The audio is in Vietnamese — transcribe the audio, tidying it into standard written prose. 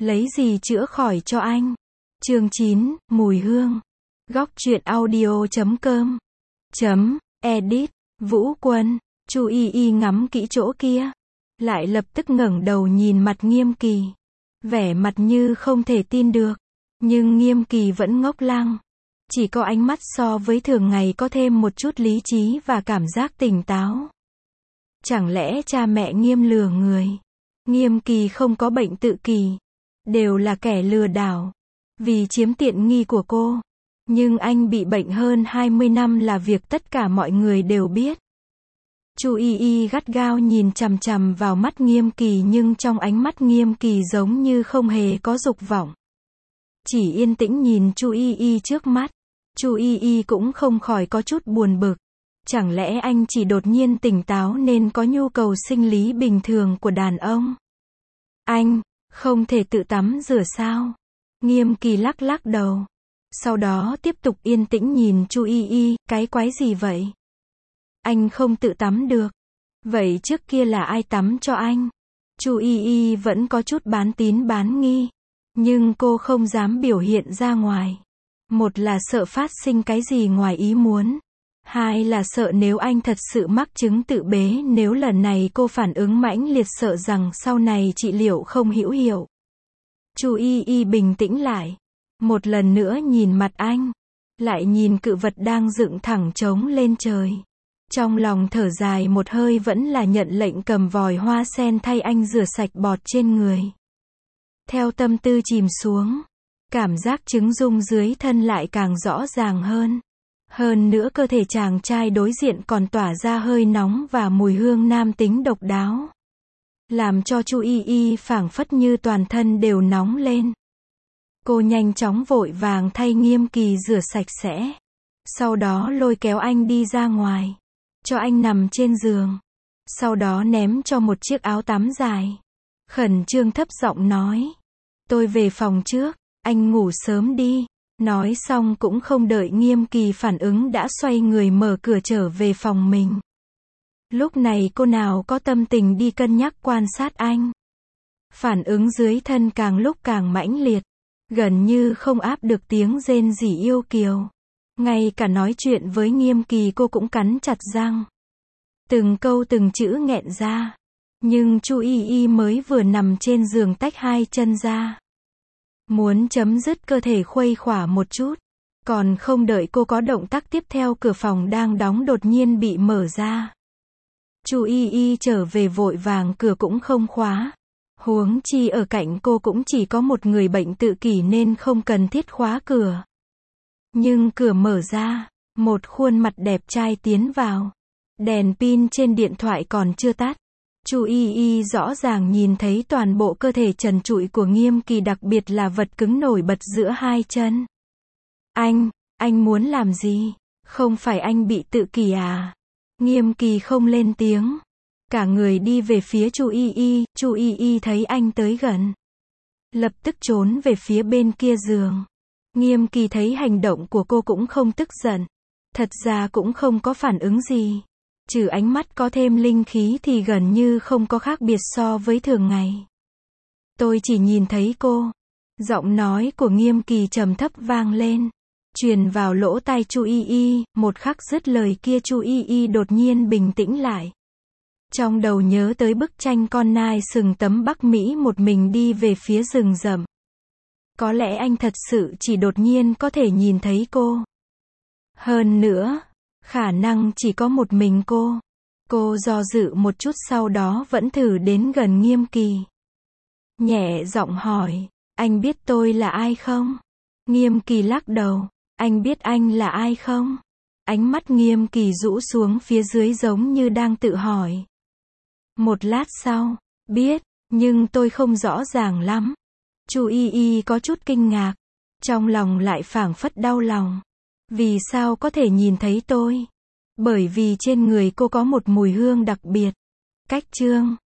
Lấy gì chữa khỏi cho anh? Chương 9, mùi hương. Góc truyện audio.com Edit. Vũ Quân. Chu Y Y ngắm kỹ chỗ kia, lại lập tức ngẩng đầu nhìn mặt Nghiêm Kỳ, vẻ mặt như không thể tin được. Nhưng Nghiêm Kỳ vẫn ngốc lăng, chỉ có ánh mắt so với thường ngày có thêm một chút lý trí và cảm giác tỉnh táo. Chẳng lẽ cha mẹ Nghiêm lừa người? Nghiêm Kỳ không có bệnh tự kỷ, đều là kẻ lừa đảo, vì chiếm tiện nghi của cô. Nhưng anh bị bệnh hơn 20 năm là việc tất cả mọi người đều biết. Chu Y Y gắt gao nhìn chằm chằm vào mắt Nghiêm Kỳ, nhưng trong ánh mắt Nghiêm Kỳ giống như không hề có dục vọng, chỉ yên tĩnh nhìn Chu Y Y trước mắt. Chu Y Y cũng không khỏi có chút buồn bực. Chẳng lẽ anh chỉ đột nhiên tỉnh táo nên có nhu cầu sinh lý bình thường của đàn ông? Anh không thể tự tắm rửa sao? Nghiêm Kỳ lắc lắc đầu, sau đó tiếp tục yên tĩnh nhìn Chu Y Y, cái quái gì vậy? Anh không tự tắm được. Vậy trước kia là ai tắm cho anh? Chu Y Y vẫn có chút bán tín bán nghi, nhưng cô không dám biểu hiện ra ngoài. Một là sợ phát sinh cái gì ngoài ý muốn, hai là sợ nếu anh thật sự mắc chứng tự bế, nếu lần này cô phản ứng mãnh liệt sợ rằng sau này trị liệu không hữu hiệu. Chu Y Y bình tĩnh lại, một lần nữa nhìn mặt anh, lại nhìn cự vật đang dựng thẳng trống lên trời. Trong lòng thở dài một hơi, vẫn là nhận lệnh cầm vòi hoa sen thay anh rửa sạch bọt trên người. Theo tâm tư chìm xuống, cảm giác trứng rung dưới thân lại càng rõ ràng hơn. Hơn nữa cơ thể chàng trai đối diện còn tỏa ra hơi nóng và mùi hương nam tính độc đáo, làm cho Chu Y Y phảng phất như toàn thân đều nóng lên. Cô nhanh chóng vội vàng thay Nghiêm Kỳ rửa sạch sẽ, sau đó lôi kéo anh đi ra ngoài, cho anh nằm trên giường, sau đó ném cho một chiếc áo tắm dài, khẩn trương thấp giọng nói: tôi về phòng trước, anh ngủ sớm đi. Nói xong cũng không đợi Nghiêm Kỳ phản ứng đã xoay người mở cửa trở về phòng mình. Lúc này cô nào có tâm tình đi cân nhắc quan sát anh. Phản ứng dưới thân càng lúc càng mãnh liệt, gần như không áp được tiếng rên rỉ yêu kiều. Ngay cả nói chuyện với Nghiêm Kỳ cô cũng cắn chặt răng, từng câu từng chữ nghẹn ra. Nhưng Chu Y Y mới vừa nằm trên giường tách hai chân ra, muốn chấm dứt cơ thể khuây khỏa một chút. Còn không đợi cô có động tác tiếp theo, cửa phòng đang đóng đột nhiên bị mở ra. Chu Y Y trở về vội vàng, cửa cũng không khóa. Huống chi ở cạnh cô cũng chỉ có một người bệnh tự kỷ nên không cần thiết khóa cửa. Nhưng cửa mở ra, một khuôn mặt đẹp trai tiến vào. Đèn pin trên điện thoại còn chưa tắt. Chu Y Y rõ ràng nhìn thấy toàn bộ cơ thể trần trụi của Nghiêm Kỳ, đặc biệt là vật cứng nổi bật giữa hai chân. Anh muốn làm gì? Không phải anh bị tự kỷ à? Nghiêm Kỳ không lên tiếng, cả người đi về phía Chu Y Y. Chu Y Y thấy anh tới gần, lập tức trốn về phía bên kia giường. Nghiêm Kỳ thấy hành động của cô cũng không tức giận, thật ra cũng không có phản ứng gì. Trừ ánh mắt có thêm linh khí thì gần như không có khác biệt so với thường ngày. Tôi chỉ nhìn thấy cô. Giọng nói của Nghiêm Kỳ trầm thấp vang lên, truyền vào lỗ tai Chu Y Y. Một khắc dứt lời kia, Chu Y Y đột nhiên bình tĩnh lại. Trong đầu nhớ tới bức tranh con nai sừng tấm Bắc Mỹ một mình đi về phía rừng rậm. Có lẽ anh thật sự chỉ đột nhiên có thể nhìn thấy cô. Hơn nữa, khả năng chỉ có một mình cô. Cô do dự một chút, sau đó vẫn thử đến gần Nghiêm Kỳ, nhẹ giọng hỏi: anh biết tôi là ai không? Nghiêm Kỳ lắc đầu: anh biết anh là ai không? Ánh mắt Nghiêm Kỳ rũ xuống phía dưới giống như đang tự hỏi. Một lát sau: biết, nhưng tôi không rõ ràng lắm. Chu Y Y có chút kinh ngạc, trong lòng lại phảng phất đau lòng. Vì sao có thể nhìn thấy tôi? Bởi vì trên người cô có một mùi hương đặc biệt. Cách chương